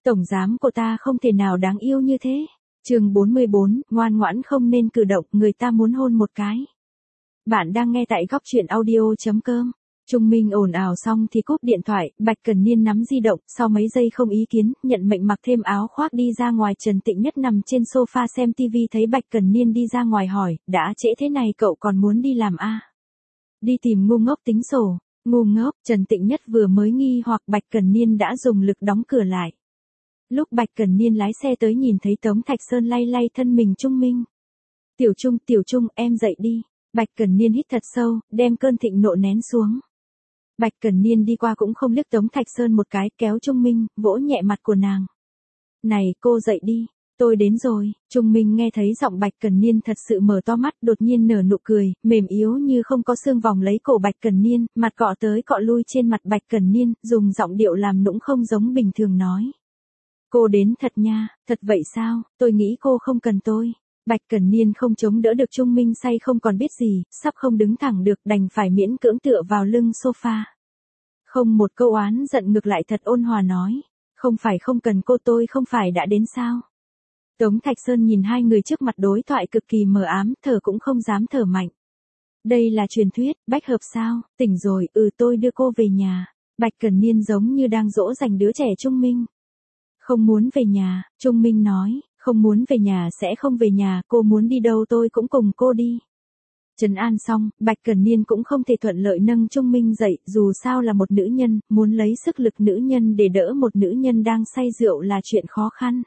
Tổng giám của ta không thể nào đáng yêu như thế. Chương 44, ngoan ngoãn không nên cử động, người ta muốn hôn một cái. Bạn đang nghe tại góc truyện audio.com. Trung Minh ồn ào xong thì cúp điện thoại, Bạch Cần Niên nắm di động, sau mấy giây không ý kiến, nhận mệnh mặc thêm áo khoác đi ra ngoài. Trần Tịnh Nhất nằm trên sofa xem TV thấy Bạch Cần Niên đi ra ngoài hỏi, đã trễ thế này cậu còn muốn đi làm à? Đi tìm ngu ngốc tính sổ. Ngu ngốc, Trần Tịnh Nhất vừa mới nghi hoặc Bạch Cần Niên đã dùng lực đóng cửa lại. Lúc Bạch Cần Niên lái xe tới nhìn thấy Tống Thạch Sơn lay lay thân mình Trung Minh. Tiểu Trung, em dậy đi. Bạch Cần Niên hít thật sâu, đem cơn thịnh nộ nén xuống. Bạch Cần Niên đi qua cũng không liếc Tống Thạch Sơn một cái, kéo Trung Minh, vỗ nhẹ mặt của nàng. Này, cô dậy đi, tôi đến rồi. Trung Minh nghe thấy giọng Bạch Cần Niên thật sự mở to mắt, đột nhiên nở nụ cười, mềm yếu như không có xương vòng lấy cổ Bạch Cần Niên, mặt cọ tới cọ lui trên mặt Bạch Cần Niên, dùng giọng điệu làm nũng không giống bình thường nói. Cô đến thật nha, thật vậy sao, tôi nghĩ cô không cần tôi. Bạch Cần Niên không chống đỡ được Trung Minh say không còn biết gì, sắp không đứng thẳng được đành phải miễn cưỡng tựa vào lưng sofa. Không một câu oán giận, ngược lại thật ôn hòa nói. Không phải không cần cô, tôi không phải đã đến sao. Tống Thạch Sơn nhìn hai người trước mặt đối thoại cực kỳ mờ ám, thở cũng không dám thở mạnh. Đây là truyền thuyết, bách hợp sao, tỉnh rồi, tôi đưa cô về nhà. Bạch Cần Niên giống như đang dỗ dành đứa trẻ Trung Minh. Không muốn về nhà, Trung Minh nói, không muốn về nhà sẽ không về nhà, cô muốn đi đâu tôi cũng cùng cô đi. Trấn an xong, Bạch Cần Niên cũng không thể thuận lợi nâng Trung Minh dậy, dù sao là một nữ nhân, muốn lấy sức lực nữ nhân để đỡ một nữ nhân đang say rượu là chuyện khó khăn.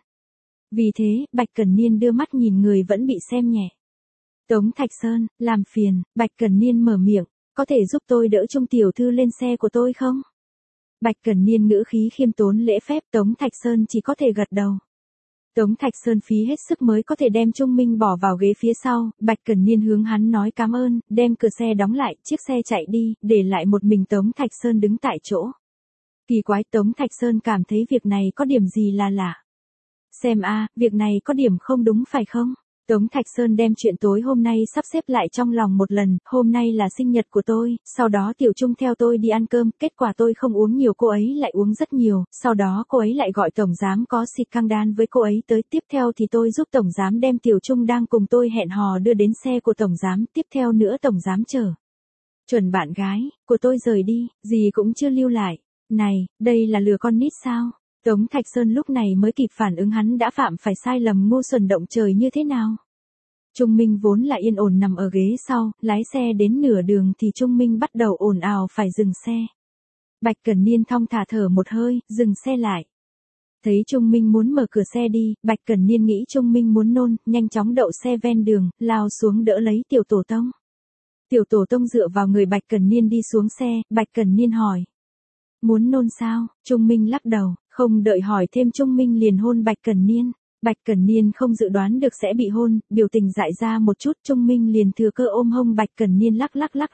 Vì thế, Bạch Cần Niên đưa mắt nhìn người vẫn bị xem nhẹ. Tống Thạch Sơn, làm phiền, Bạch Cần Niên mở miệng, có thể giúp tôi đỡ Trung tiểu thư lên xe của tôi không? Bạch Cần Niên ngữ khí khiêm tốn lễ phép, Tống Thạch Sơn chỉ có thể gật đầu. Tống Thạch Sơn phí hết sức mới có thể đem Trung Minh bỏ vào ghế phía sau, Bạch Cần Niên hướng hắn nói cảm ơn, đem cửa xe đóng lại, chiếc xe chạy đi, để lại một mình Tống Thạch Sơn đứng tại chỗ. Kỳ quái, Tống Thạch Sơn cảm thấy việc này có điểm gì là lạ. Xem việc này có điểm không đúng phải không? Tống Thạch Sơn đem chuyện tối hôm nay sắp xếp lại trong lòng một lần, hôm nay là sinh nhật của tôi, sau đó Tiểu Trung theo tôi đi ăn cơm, kết quả tôi không uống nhiều, cô ấy lại uống rất nhiều, sau đó cô ấy lại gọi tổng giám có xịt căng đan với cô ấy tới, tiếp theo thì tôi giúp tổng giám đem Tiểu Trung đang cùng tôi hẹn hò đưa đến xe của tổng giám, tiếp theo nữa tổng giám chở chuẩn bạn gái của tôi rời đi, gì cũng chưa lưu lại. Này, đây là lừa con nít sao? Tống Thạch Sơn lúc này mới kịp phản ứng hắn đã phạm phải sai lầm ngu xuẩn động trời như thế nào. Trung Minh vốn là yên ổn nằm ở ghế sau, lái xe đến nửa đường thì Trung Minh bắt đầu ồn ào phải dừng xe. Bạch Cần Niên thong thả thở một hơi, dừng xe lại. Thấy Trung Minh muốn mở cửa xe đi, Bạch Cần Niên nghĩ Trung Minh muốn nôn, nhanh chóng đậu xe ven đường, lao xuống đỡ lấy Tiểu Tổ Tông. Tiểu Tổ Tông dựa vào người Bạch Cần Niên đi xuống xe, Bạch Cần Niên hỏi. Muốn nôn sao? Trung Minh lắc đầu, không đợi hỏi thêm Trung Minh liền hôn Bạch Cần Niên. Bạch Cần Niên không dự đoán được sẽ bị hôn, biểu tình dại ra một chút, Trung Minh liền thừa cơ ôm hông Bạch Cần Niên lắc.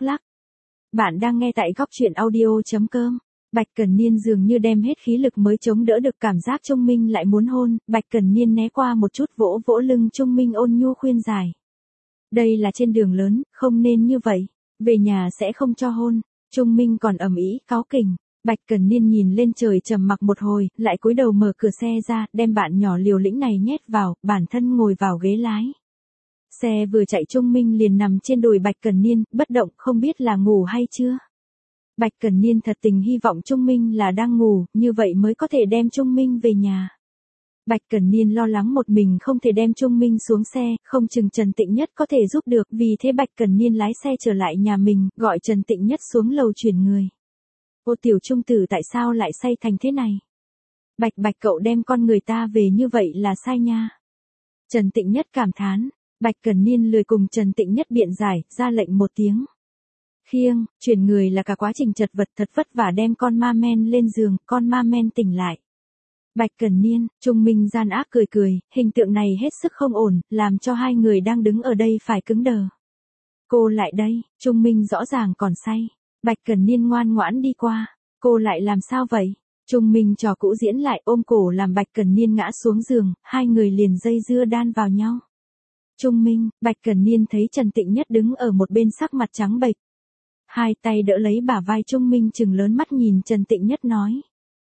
Bạn đang nghe tại góc truyện audio.com. Bạch Cần Niên dường như đem hết khí lực mới chống đỡ được cảm giác Trung Minh lại muốn hôn, Bạch Cần Niên né qua một chút vỗ vỗ lưng Trung Minh ôn nhu khuyên giải. Đây là trên đường lớn, không nên như vậy, về nhà sẽ không cho hôn. Trung Minh còn ầm ĩ cáu kỉnh. Bạch Cần Niên nhìn lên trời trầm mặc một hồi, lại cúi đầu mở cửa xe ra, đem bạn nhỏ liều lĩnh này nhét vào, bản thân ngồi vào ghế lái. Xe vừa chạy Trung Minh liền nằm trên đùi Bạch Cần Niên, bất động, không biết là ngủ hay chưa. Bạch Cần Niên thật tình hy vọng Trung Minh là đang ngủ, như vậy mới có thể đem Trung Minh về nhà. Bạch Cần Niên lo lắng một mình không thể đem Trung Minh xuống xe, không chừng Trần Tịnh Nhất có thể giúp được, vì thế Bạch Cần Niên lái xe trở lại nhà mình, gọi Trần Tịnh Nhất xuống lầu chuyển người. Ô Tiểu Trung tử tại sao lại say thành thế này? Bạch cậu đem con người ta về như vậy là sai nha. Trần Tịnh Nhất cảm thán, Bạch Cần Niên lười cùng Trần Tịnh Nhất biện giải, ra lệnh một tiếng. Khiêng, chuyển người là cả quá trình chật vật thật vất vả đem con ma men lên giường, con ma men tỉnh lại. Bạch Cần Niên, Trung Minh gian ác cười, hình tượng này hết sức không ổn, làm cho hai người đang đứng ở đây phải cứng đờ. Cô lại đây, Trung Minh rõ ràng còn say. Bạch Cần Niên ngoan ngoãn đi qua, cô lại làm sao vậy? Trung Minh trò cũ diễn lại, ôm cổ làm Bạch Cần Niên ngã xuống giường, hai người liền dây dưa đan vào nhau. Trung Minh, Bạch Cần Niên thấy Trần Tịnh Nhất đứng ở một bên sắc mặt trắng bệch. Hai tay đỡ lấy bả vai Trung Minh trừng lớn mắt nhìn Trần Tịnh Nhất nói.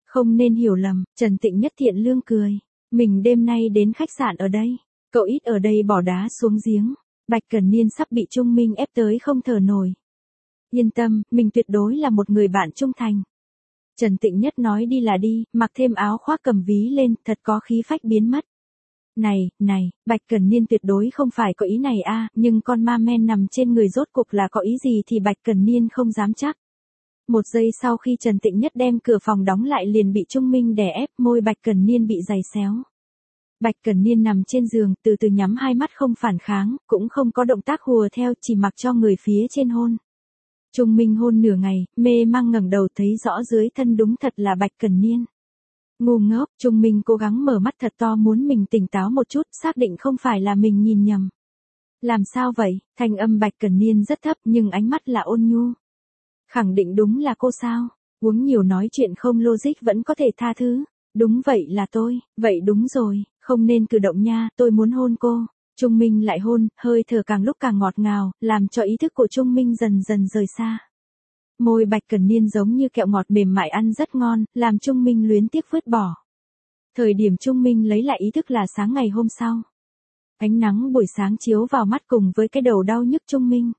Không nên hiểu lầm, Trần Tịnh Nhất thiện lương cười. Mình đêm nay đến khách sạn ở đây. Cậu ít ở đây bỏ đá xuống giếng. Bạch Cẩn Niên sắp bị Trung Minh ép tới không thở nổi. Yên tâm, mình tuyệt đối là một người bạn trung thành. Trần Tịnh Nhất nói đi là đi, mặc thêm áo khoác cầm ví lên, thật có khí phách biến mất. Này, Bạch Cẩn Niên tuyệt đối không phải có ý này a, nhưng con ma men nằm trên người rốt cuộc là có ý gì thì Bạch Cẩn Niên không dám chắc. Một giây sau khi Trần Tịnh Nhất đem cửa phòng đóng lại liền bị Trung Minh đè ép, môi Bạch Cẩn Niên bị giày xéo. Bạch Cẩn Niên nằm trên giường, từ từ nhắm hai mắt không phản kháng, cũng không có động tác hùa theo, chỉ mặc cho người phía trên hôn. Trung Minh hôn nửa ngày, mê mang ngẩng đầu thấy rõ dưới thân đúng thật là Bạch Cẩn Niên. Ngu ngốc, Trung Minh cố gắng mở mắt thật to muốn mình tỉnh táo một chút, xác định không phải là mình nhìn nhầm. Làm sao vậy? Thanh âm Bạch Cẩn Niên rất thấp nhưng ánh mắt là ôn nhu. Khẳng định đúng là cô sao? Uống nhiều nói chuyện không logic vẫn có thể tha thứ. Đúng vậy là tôi, vậy đúng rồi, không nên cử động nha, tôi muốn hôn cô. Trung Minh lại hôn, hơi thở càng lúc càng ngọt ngào, làm cho ý thức của Trung Minh dần dần rời xa. Môi Bạch Cẩn Niên giống như kẹo ngọt mềm mại ăn rất ngon, làm Trung Minh luyến tiếc vứt bỏ. Thời điểm Trung Minh lấy lại ý thức là sáng ngày hôm sau. Ánh nắng buổi sáng chiếu vào mắt cùng với cái đầu đau nhức Trung Minh.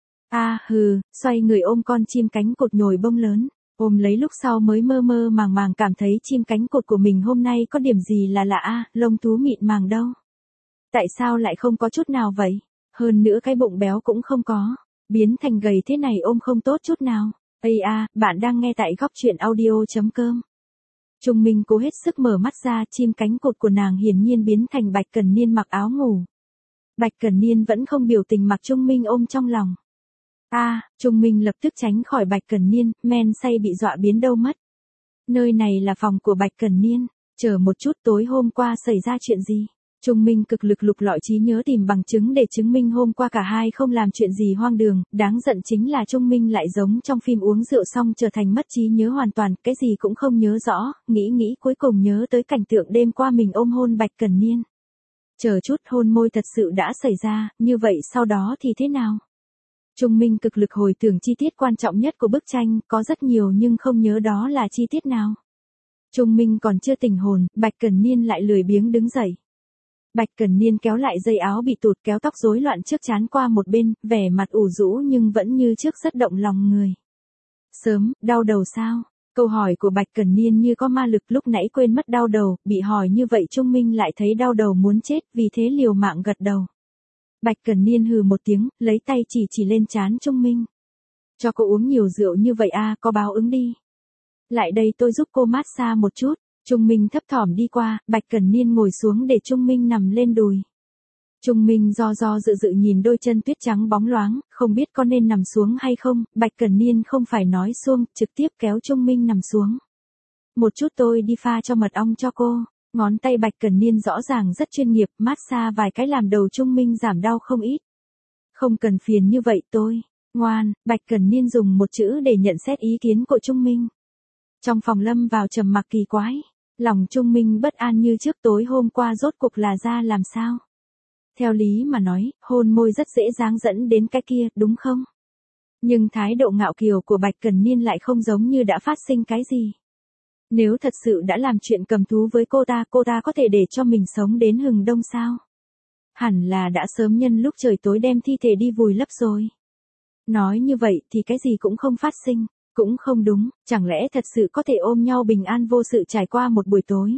Xoay người ôm con chim cánh cụt nhồi bông lớn. Ôm lấy lúc sau mới mơ mơ màng màng cảm thấy chim cánh cụt của mình hôm nay có điểm gì là lạ lông thú mịn màng đâu. Tại sao lại không có chút nào vậy? Hơn nữa cái bụng béo cũng không có. Biến thành gầy thế này ôm không tốt chút nào. Bạn đang nghe tại góc truyện audio.com. Trung Minh cố hết sức mở mắt ra, chim cánh cụt của nàng hiển nhiên biến thành Bạch Cẩn Niên mặc áo ngủ. Bạch Cẩn Niên vẫn không biểu tình mặc Trung Minh ôm trong lòng. Trung Minh lập tức tránh khỏi Bạch Cẩn Niên, men say bị dọa biến đâu mất. Nơi này là phòng của Bạch Cẩn Niên, chờ một chút tối hôm qua xảy ra chuyện gì? Trung Minh cực lực lục lọi trí nhớ tìm bằng chứng để chứng minh hôm qua cả hai không làm chuyện gì hoang đường, đáng giận chính là Trung Minh lại giống trong phim uống rượu xong trở thành mất trí nhớ hoàn toàn, cái gì cũng không nhớ rõ, nghĩ cuối cùng nhớ tới cảnh tượng đêm qua mình ôm hôn Bạch Cẩn Niên. Chờ chút hôn môi thật sự đã xảy ra, như vậy sau đó thì thế nào? Trung Minh cực lực hồi tưởng chi tiết quan trọng nhất của bức tranh, có rất nhiều nhưng không nhớ đó là chi tiết nào. Trung Minh còn chưa tỉnh hồn, Bạch Cẩn Niên lại lười biếng đứng dậy. Bạch Cẩn Niên kéo lại dây áo bị tụt kéo tóc rối loạn trước trán qua một bên, vẻ mặt ủ rũ nhưng vẫn như trước rất động lòng người. Sớm, đau đầu sao? Câu hỏi của Bạch Cẩn Niên như có ma lực lúc nãy quên mất đau đầu, bị hỏi như vậy Trung Minh lại thấy đau đầu muốn chết, vì thế liều mạng gật đầu. Bạch Cẩn Niên hừ một tiếng, lấy tay chỉ lên trán Trung Minh. Cho cô uống nhiều rượu như vậy có báo ứng đi. Lại đây tôi giúp cô massage một chút. Trung Minh thấp thỏm đi qua, Bạch Cẩn Niên ngồi xuống để Trung Minh nằm lên đùi. Trung Minh do dự nhìn đôi chân tuyết trắng bóng loáng, không biết có nên nằm xuống hay không, Bạch Cẩn Niên không phải nói xuông, trực tiếp kéo Trung Minh nằm xuống. Một chút tôi đi pha cho mật ong cho cô. Ngón tay Bạch Cẩn Niên rõ ràng rất chuyên nghiệp, massage vài cái làm đầu Trung Minh giảm đau không ít. Không cần phiền như vậy tôi. Ngoan, Bạch Cẩn Niên dùng một chữ để nhận xét ý kiến của Trung Minh. Trong phòng lâm vào trầm mặc kỳ quái. Lòng Trung Minh bất an như trước tối hôm qua rốt cuộc là ra làm sao. Theo lý mà nói, hôn môi rất dễ dàng dẫn đến cái kia, đúng không? Nhưng thái độ ngạo kiều của Bạch Cẩn Niên lại không giống như đã phát sinh cái gì. Nếu thật sự đã làm chuyện cầm thú với cô ta có thể để cho mình sống đến hừng đông sao? Hẳn là đã sớm nhân lúc trời tối đem thi thể đi vùi lấp rồi. Nói như vậy thì cái gì cũng không phát sinh, cũng không đúng, chẳng lẽ thật sự có thể ôm nhau bình an vô sự trải qua một buổi tối?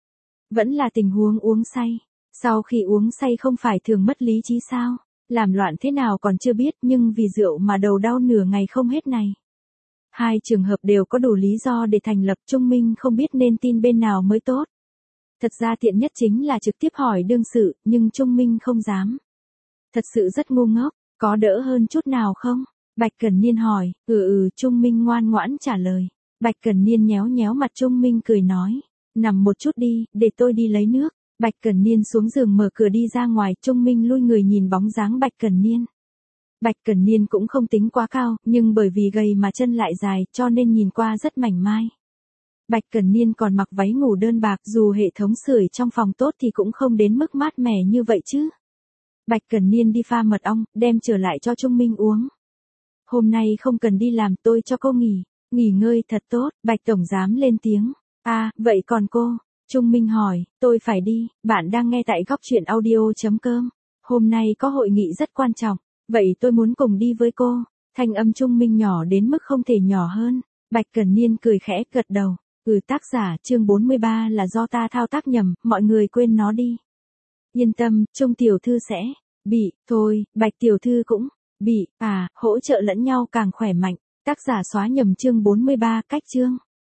Vẫn là tình huống uống say, sau khi uống say không phải thường mất lý trí sao? Làm loạn thế nào còn chưa biết nhưng vì rượu mà đầu đau nửa ngày không hết này. Hai trường hợp đều có đủ lý do để thành lập, Trung Minh không biết nên tin bên nào mới tốt. Thật ra tiện nhất chính là trực tiếp hỏi đương sự, nhưng Trung Minh không dám. Thật sự rất ngu ngốc, có đỡ hơn chút nào không? Bạch Cẩn Niên hỏi, Trung Minh ngoan ngoãn trả lời. Bạch Cẩn Niên nhéo mặt Trung Minh cười nói, nằm một chút đi, để tôi đi lấy nước. Bạch Cẩn Niên xuống giường mở cửa đi ra ngoài, Trung Minh lui người nhìn bóng dáng Bạch Cẩn Niên. Bạch Cẩn Niên cũng không tính quá cao, nhưng bởi vì gầy mà chân lại dài, cho nên nhìn qua rất mảnh mai. Bạch Cẩn Niên còn mặc váy ngủ đơn bạc, dù hệ thống sưởi trong phòng tốt thì cũng không đến mức mát mẻ như vậy chứ. Bạch Cẩn Niên đi pha mật ong, đem trở lại cho Trung Minh uống. Hôm nay không cần đi làm, tôi cho cô nghỉ ngơi thật tốt, Bạch tổng giám lên tiếng. À, vậy còn cô? Trung Minh hỏi, tôi phải đi, bạn đang nghe tại góc chuyện audio.com. Hôm nay có hội nghị rất quan trọng, vậy tôi muốn cùng đi với cô. Thanh âm Trung Minh nhỏ đến mức không thể nhỏ hơn. Bạch Cẩn Niên cười khẽ gật đầu. Tác giả chương 43 là do ta thao tác nhầm, mọi người quên nó đi. Yên tâm, Trung tiểu thư sẽ bị, thôi, Bạch tiểu thư cũng bị, hỗ trợ lẫn nhau càng khỏe mạnh. Tác giả xóa nhầm chương 43 cách chương.